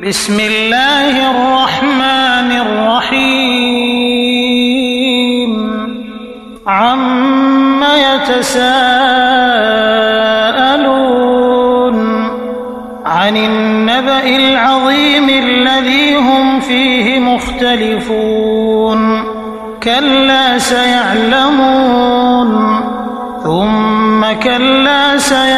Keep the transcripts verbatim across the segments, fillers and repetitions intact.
بسم الله الرحمن الرحيم عم يتساءلون عن النبأ العظيم الذي هم فيه مختلفون كلا سيعلمون ثم كلا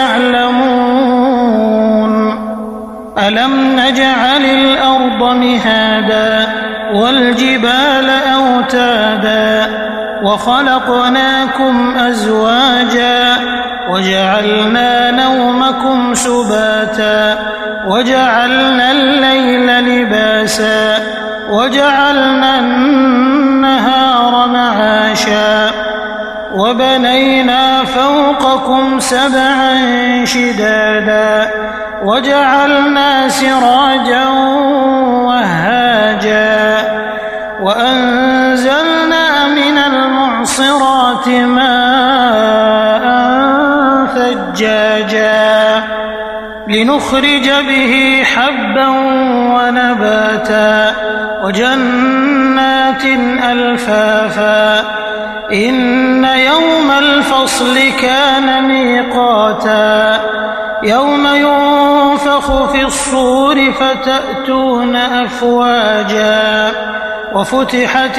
سيعلمون ألم نجعل الأرض مهادا والجبال أوتادا وخلقناكم أزواجا وجعلنا نومكم سباتا وجعلنا الليل لباسا وجعلنا النهار معاشا وبنينا فوقكم سبعا شدادا وجعلنا سراجا وهاجا وأنزلنا من المعصرات ماء ثجاجا لنخرج به حبا ونباتا وجنات ألفافا إن يوم الفصل كان ميقاتا يوم ينفخ في الصور فتأتون أفواجا وفتحت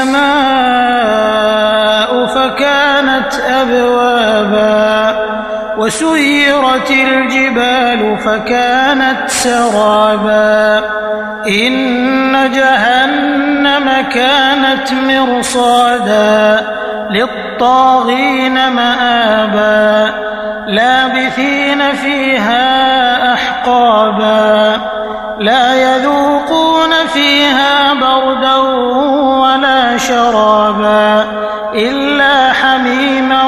السماء فكانت أبوابا وسيرت الجبال فكانت سرابا إن جهنم كانت مرصادا للطاغين مآبا لابثين فيها أحقابا لا يذوقون فيها بردا ولا شرابا إلا حميما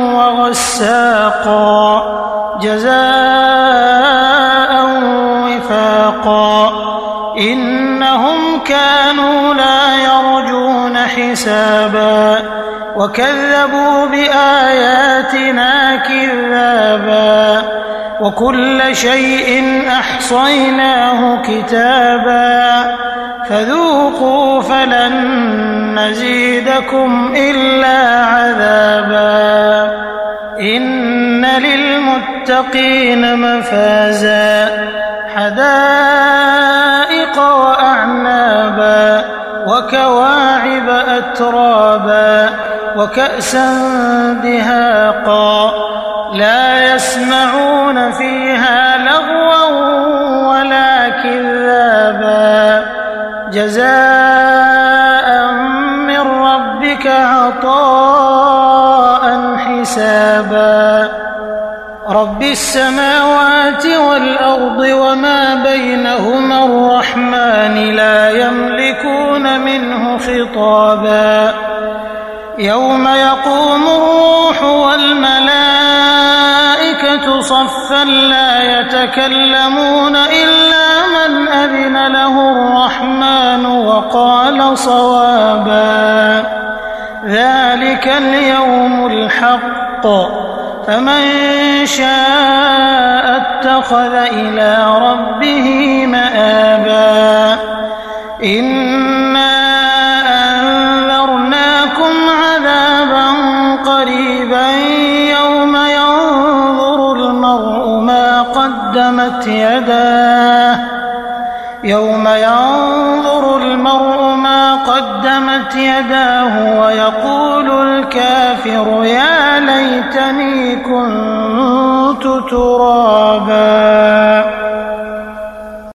وغساقا جزاء وفاقا إنهم كانوا لا يرجون حسابا وكذبوا بآياتنا كذابا وكل شيء أحصيناه كتابا فذوقوا فلن نزيدكم إلا عذابا إن للمتقين مفازا حدائق وأعنابا وكواعب أترابا وكأسا دهاقا لا يسمعون فيها لغوا ولا كذابا جزاء من ربك عطاء حسابا رب السماوات والأرض وما بينهما الرحمن لا يملكون منه خطابا يوم يقوم الروح والملائكة صفا لا يتكلمون إلا من أذن له الرحمن وقال صوابا ذلك اليوم الحق فمن شاء اتخذ إلى ربه مآبا إنا أنذرناكم عذابا قريبا يوم ينظر المرء ما قدمت يداه يوم ينظر المرء ما قدمت يداه ويقول الكافر يا ليتني كنت ترابا.